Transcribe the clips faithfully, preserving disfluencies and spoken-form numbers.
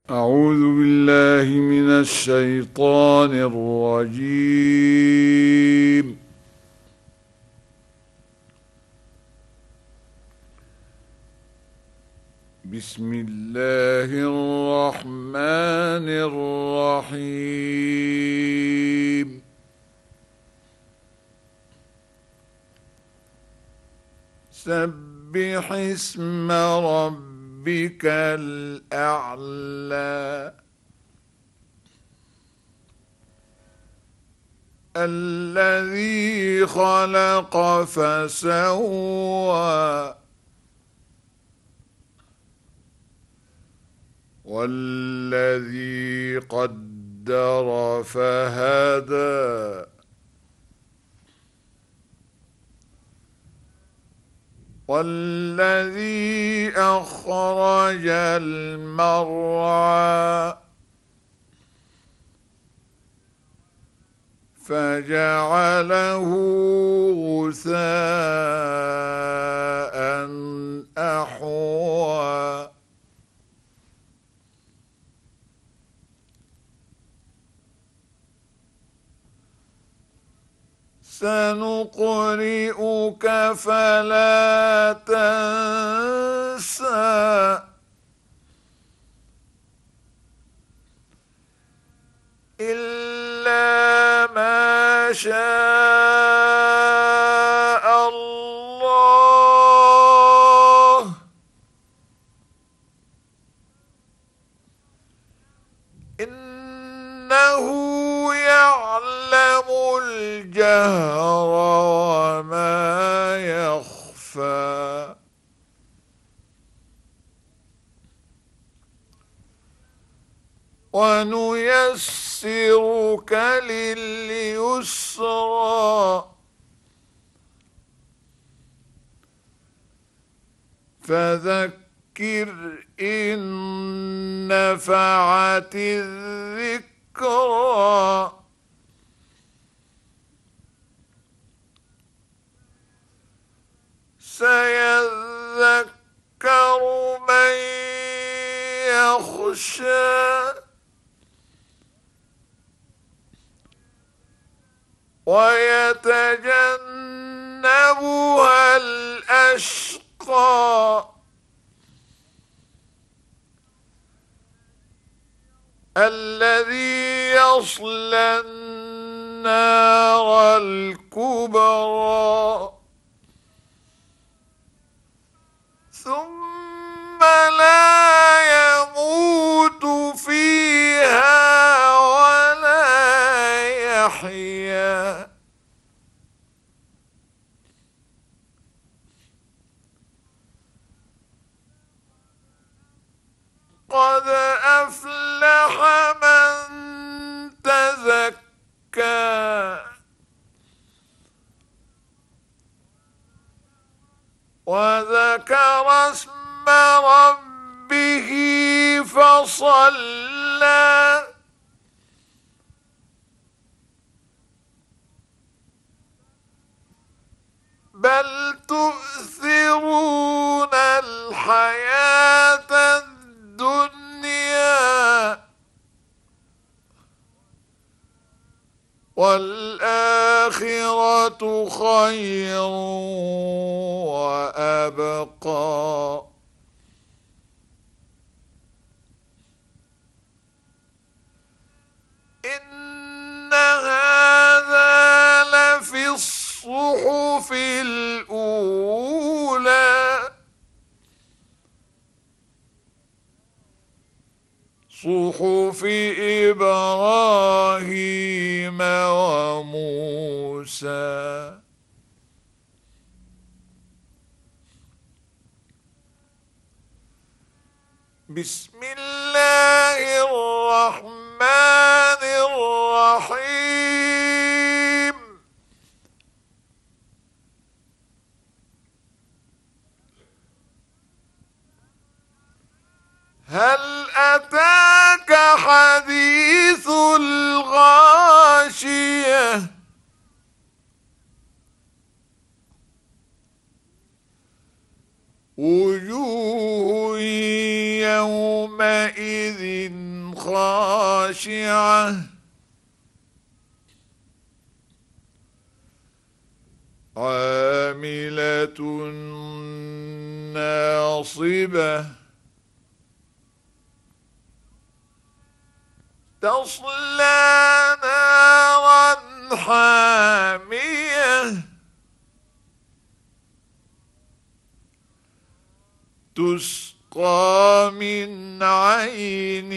أعوذ بالله من الشيطان الرجيم. بسم الله الرحمن الرحيم. سبح اسم ربك الأعلى الذي خلق فسوى والذي قدر فهدى والذي أخرج المرعى فجعله غثاء أحوى سنقرئك فلا تنسى إلا ما شاء الله إنه يعلم الجهر وما يخفى ونيسرك لليسرى فذكر إن نفعت الذكرى سيذكر من يخشى ويتجنبها الأشقى الذي يصلى النار الكبرى ثم لا يموت فيها ولا يحيا قد أفلح من تزكى وذكر اسم ربه فصلى بل تؤثرون الحياة الدنيا والآخرة خير وأبقى إن هذا لفي الصحف الأولى صحف إبراهيم وموسى بسم الله الرحمن الرحيم هل أتاك حديث الغاشية وجوه يومئذ يومئذ خاشعة عاملة ناصبة تصلى نارا حامية تسقى من عين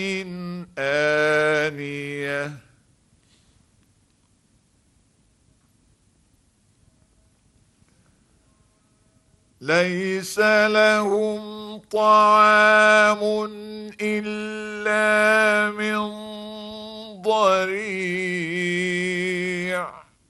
آنية ليس لهم طعام إلا من ضريع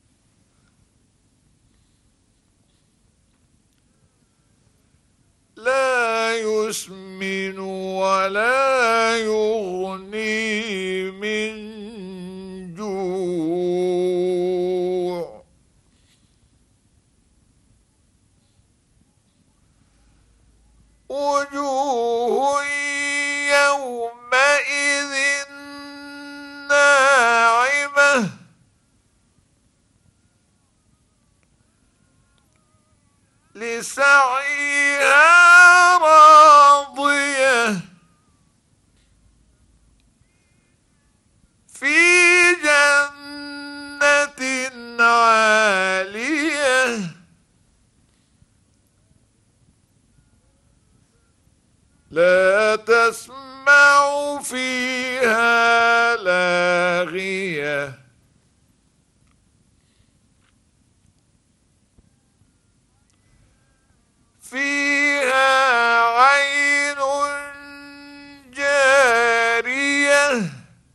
لا يسمن ولا يغني من جوع وجوه يومئذ ناعمة لسعيها راضية في جنة عالية لا تسمع فيها لاغية فيها عين جارية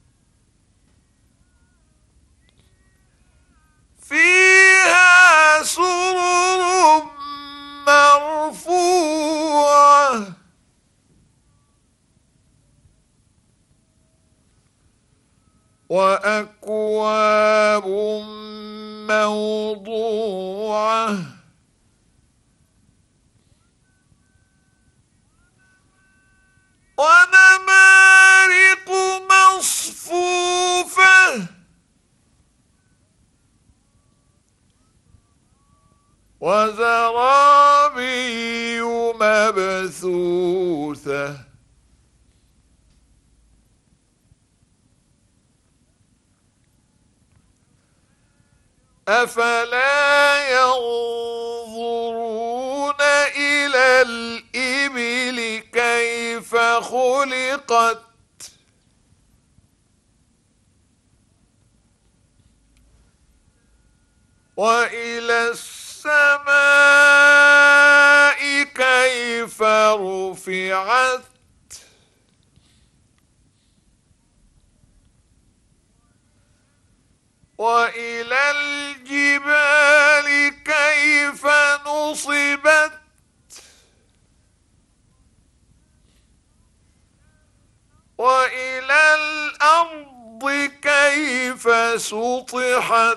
فيها سرر مرفوعة وأكواب موضوعة ونمارق مصفوفة وزرابي مبثوثة أفلا ينظرون إلى الإبل كيف خلقت وإلى السماء كيف رفعت وإلى الجبال كيف نصبت وإلى الأرض كيف سطحت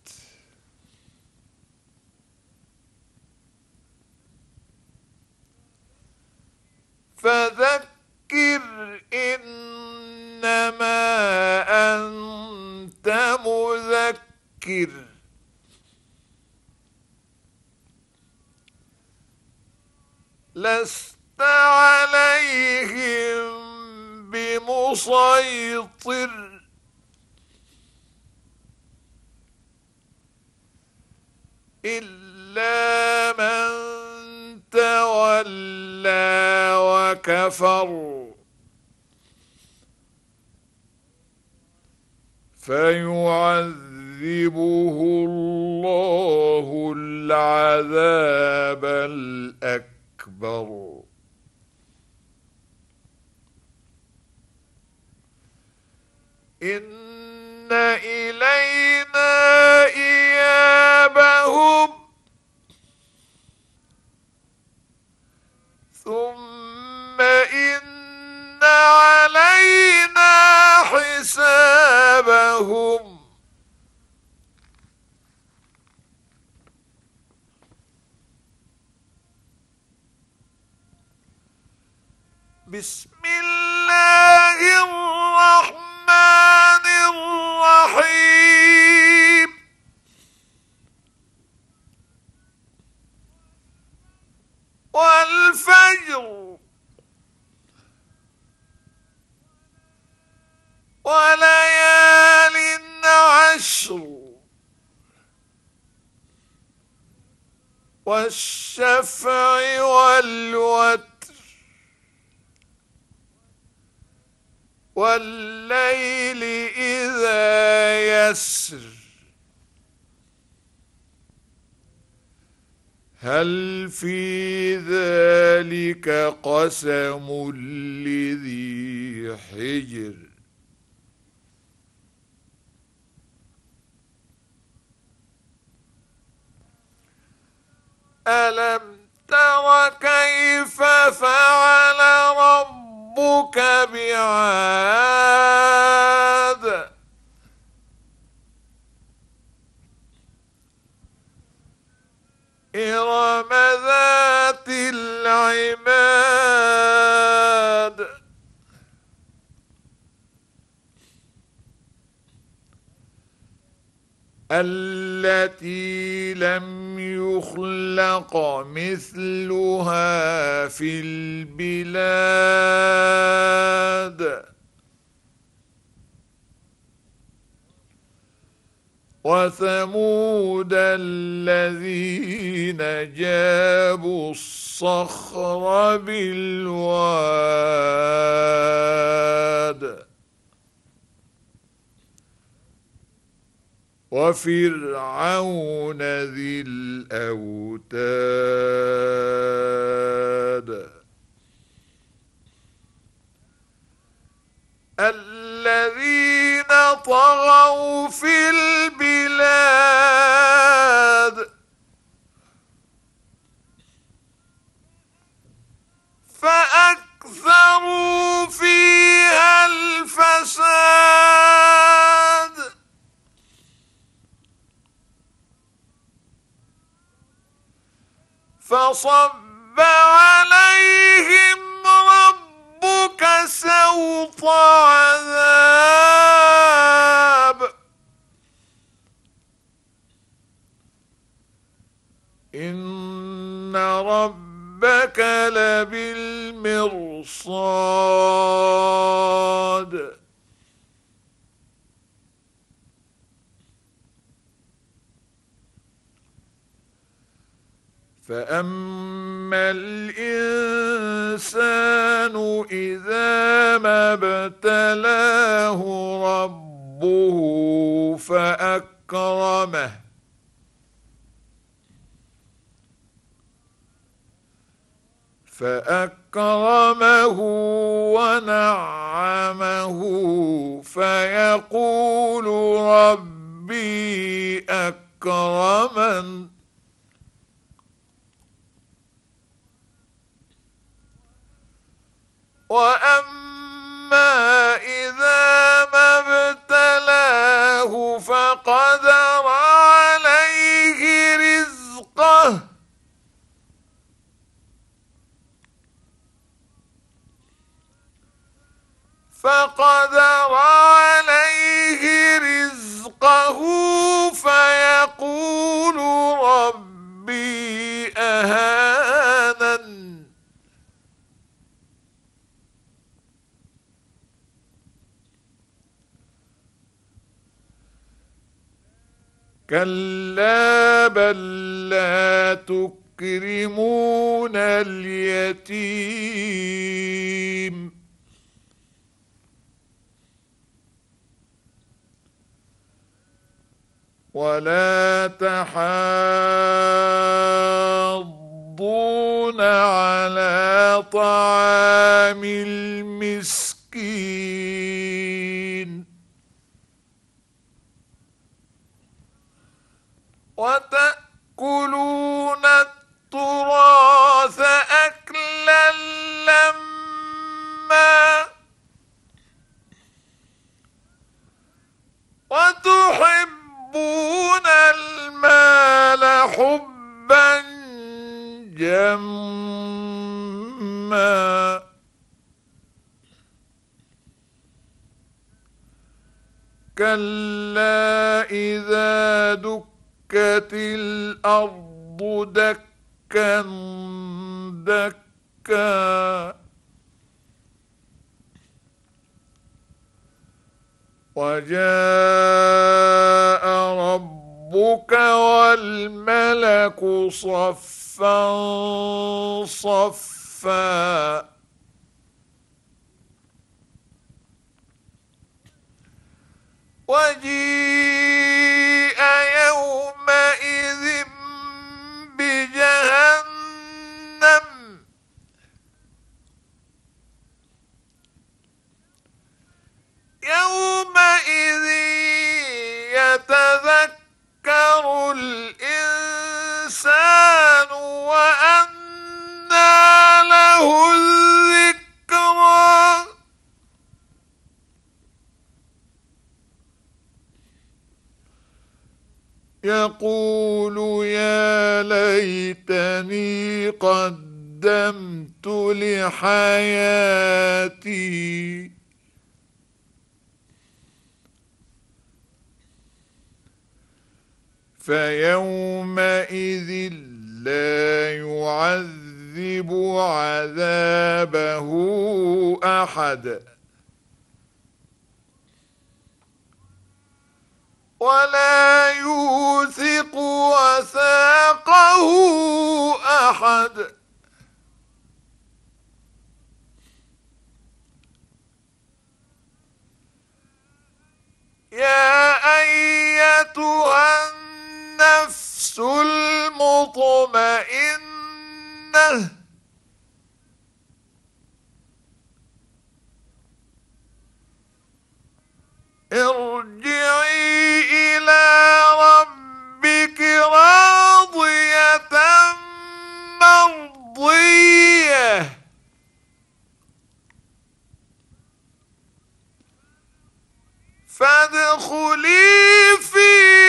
فذكر إنما أنت مذكر لست عليهم بمسيطر إلا من تولى وكفر فيعذبه الله العذاب الأكبر إن إلينا إيابهم ثم إن علينا حسابهم بسم الله والشفع والوتر والليل إذا يسر هل في ذلك قسم لذي حجر ألم تر كيف فعل ربك بعاد إرم ذات العماد التي لم يخلق مثلها في البلاد وثمود الذين جابوا الصخر بالواد وفرعون ذي الأوتاد الذين طغوا في البلاد فأكثروا فيها الفساد فصب عليهم ربك سوط عذاب إن ربك لبالمرصاد فأما الإنسان إذا ما ابتلاه ربه فأكرمه فأكرمه ونعمه فيقول ربي أكرمن وأما إذا ما ابتلاه فقدر عليه رزقه فقدر عليه رزقه فيقول ربي أهانن كلا بل لا تكرمون اليتيم ولا تحاضون على طعام المسكين وتأكلون التراث أكلا لما وتحبون المال حبا جما كلا إذا دكت الأرض دكا دكا وجاء ربك والملك فَيَكُ صَفًّا صَفًّا وَجِيءَ يَوْمَئِذٍ بِجَهَنَّمَ يَوْمَئِذٍ يَتَذَكَّرُ الْإِنسَانُ وَأَنَّىٰ لَهُ الذِّكْرَىٰ يَقُولُ يَا لَيْتَنِي قَدَّمْتُ لِحَيَاتِي فَيَوْمَئِذٍ لَّا يُعَذِّبُ عَذَابَهُ أَحَدٌ وَلَا يُوثِقُ وَثَاقَهُ أَحَدٌ يَا أَيَّتُهَا النَّفْسُ الْمُطْمَئِنَّةُ ارْجِعِي إِلَىٰ رَبِّكِ رَاضِيَةً مَّرْضِيَّةً فَادْخُلِي فِي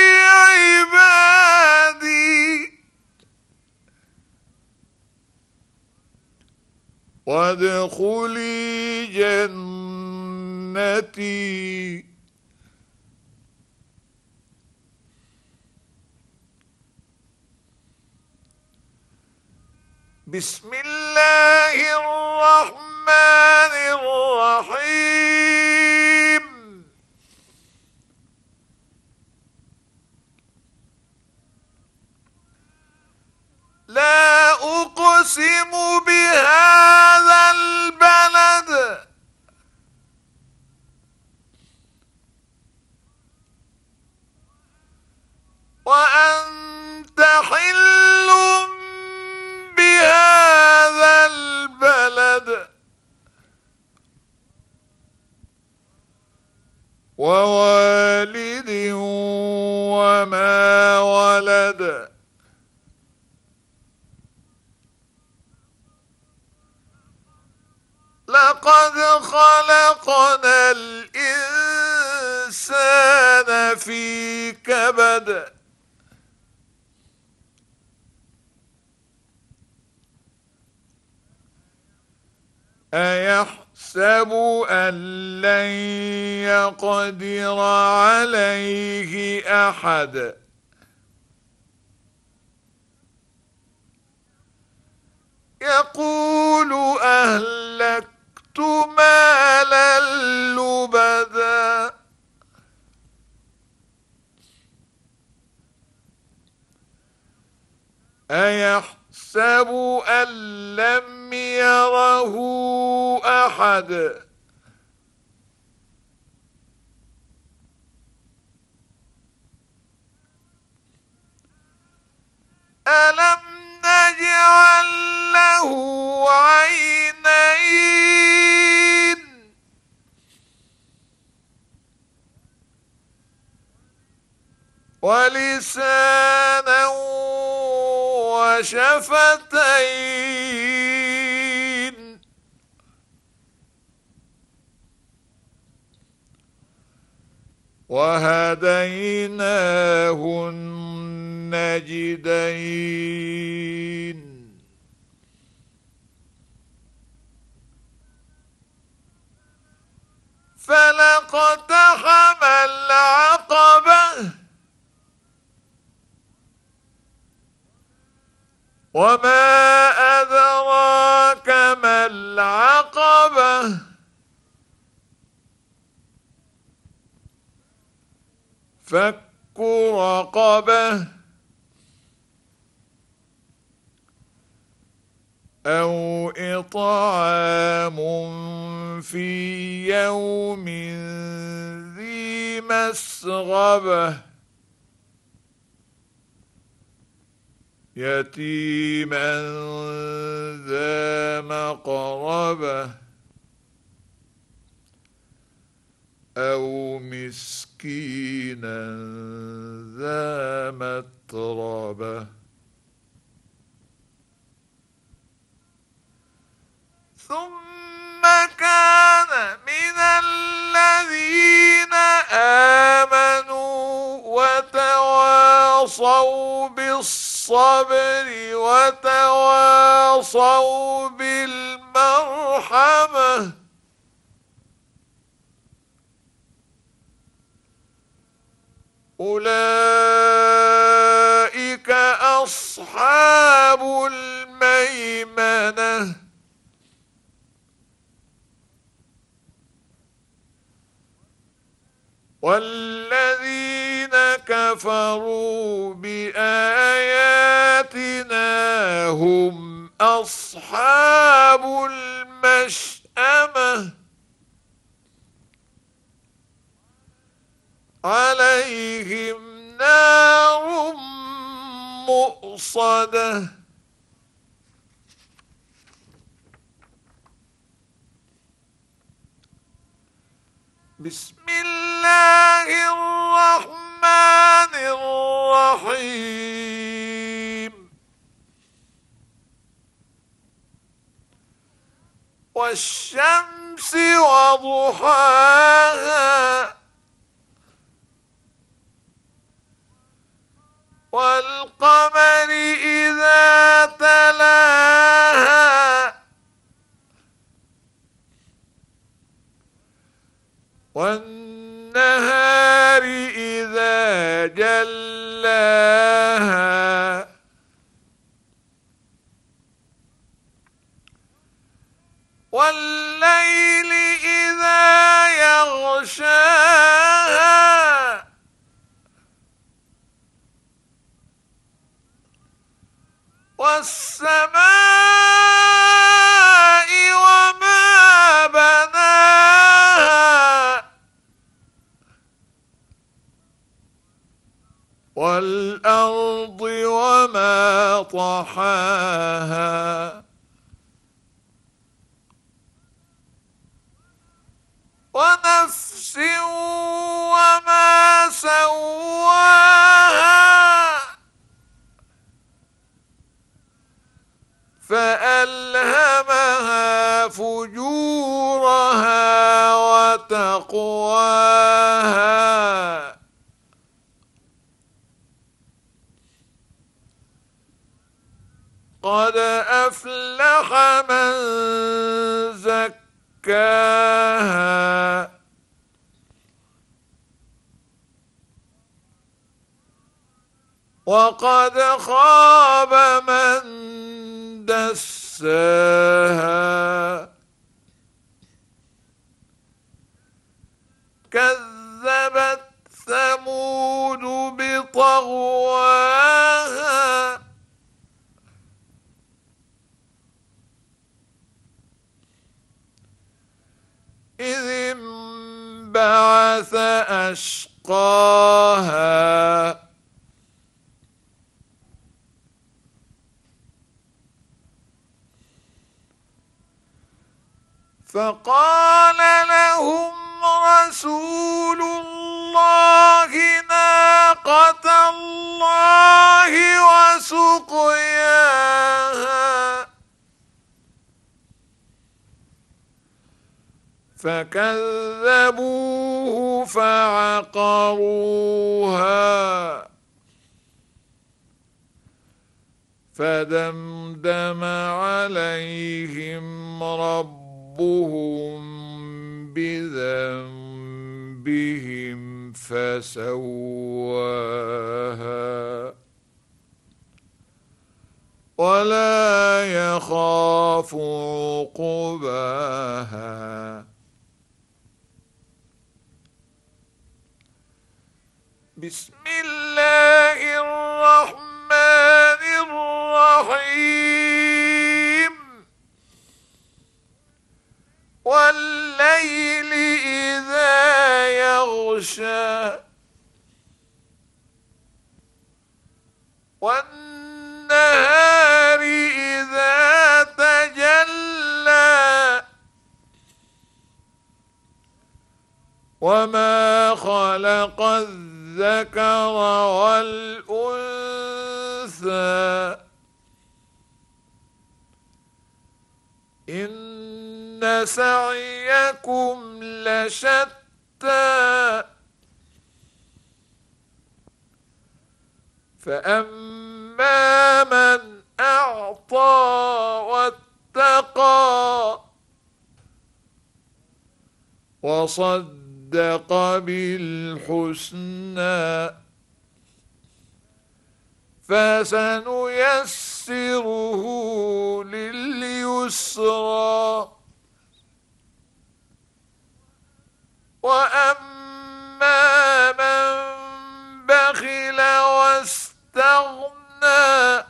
عِبَادِي وَادْخُلِي جَنَّتِي بسم الله الرحمن الرحيم لا أقسم بهذا البلد وأنت حل بهذا البلد ووالد وما ولد لقد خلقنا الإنسان في كبد أيحسب أن لن يقدر عليه أحد يقول أهلكت مالا لبدا أيحسب أن لم يره أحد ألم نجعل له عينين ولسانا وشفتين وهديناه النجدين فلاقتحم العقبة وما أدراك ما العقبة فك رقبة أو إطعام في يوم ذي مسغبة يتيما ذا مقربة أو مسكينا ذا متربة ثم كان من الذين آمنوا وتواصوا بالصبر وتواصوا بالمرحمة أولئك أصحاب الميمنة والذين كفروا بآياتنا هم أصحاب المشأمة عليهم نار مؤصدة بسم الله الرحمن الرحيم والشمس وضحاها والقمر إذا تلاها والنهار إذا جلاها والليل إذا يغشاها والسماء وما بناها والأرض وما طحاها ونفس وما سواها فألهمها فجورها وتقواها قد أفلح من زكاها وقد خاب من دساها كذبت ثمود بطغواها إذ انبعث أشقاها فقال لهم رسول الله ناقة الله وسقياها فكذبوه فعقروها فدمدم عليهم ربهم بذنبهم فسواها ولا يخاف عقباها بسم الله الرحمن الرحيم يغشى والنهار إذا تجلى وما خلق الذكر والأنثى إن سعيكم لشتى فأما من أعطى واتقى وصدق بالحسنى فسنيسره لليسرى وأما من بخل واستغنى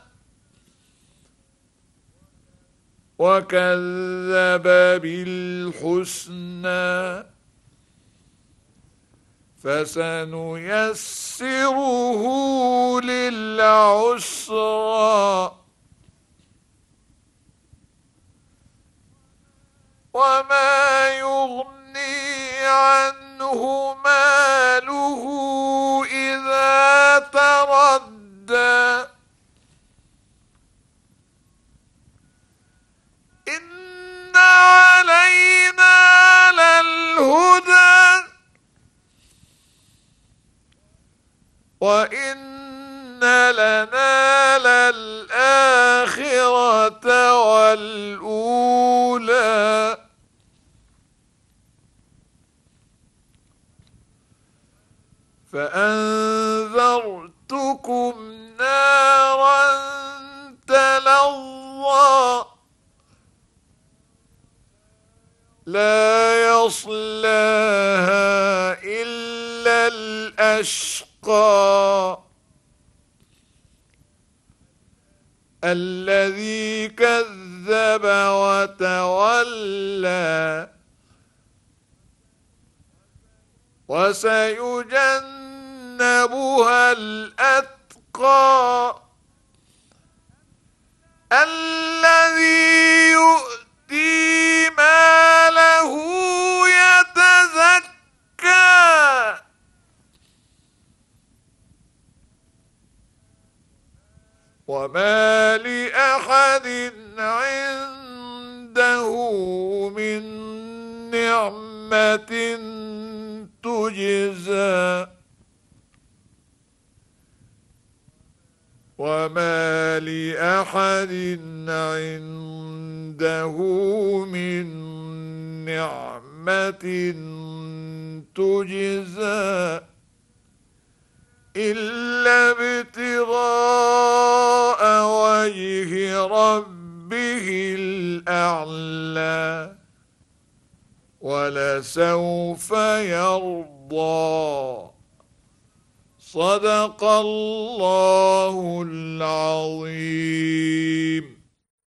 وكذب بالحسنى فسنيسره للعسرى وما يغني عنه ماله إذا تردى إن علينا للهدى وإن لنا للآخرة والأولى فأنذرتكم نارا تلظى لا يصلاها إلا الأشقى الذي كذب وتولى وسيجنبها الأتقى الذي يؤتي ماله يتزكى وما لأحد عنده من نعمة تجزى وما لأحد عنده من نعمة تجزى إلا ابتغاء وجه ربه الأعلى ولسوف يرضى صدق الله العظيم.